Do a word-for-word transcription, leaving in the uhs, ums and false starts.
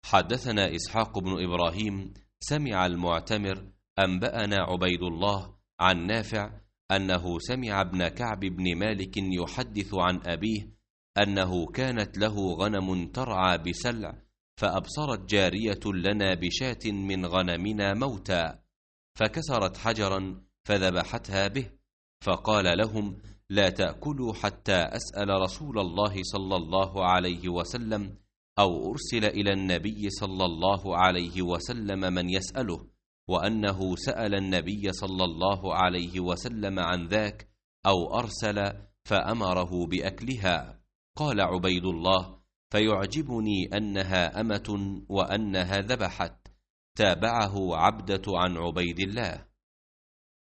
حدثنا إسحاق بن إبراهيم سمع المعتمر أنبأنا عبيد الله عن نافع أنه سمع ابن كعب بن مالك يحدث عن أبيه أنه كانت له غنم ترعى بسلع، فأبصرت جارية لنا بشاة من غنمنا موتى، فكسرت حجرا فذبحتها به، فقال لهم: لا تأكلوا حتى أسأل رسول الله صلى الله عليه وسلم، أو أرسل إلى النبي صلى الله عليه وسلم من يسأله، وأنه سأل النبي صلى الله عليه وسلم عن ذاك، أو أرسل فأمره بأكلها. قال عبيد الله: فيعجبني أنها أمة وأنها ذبحت. تابعه عبدة عن عبيد الله.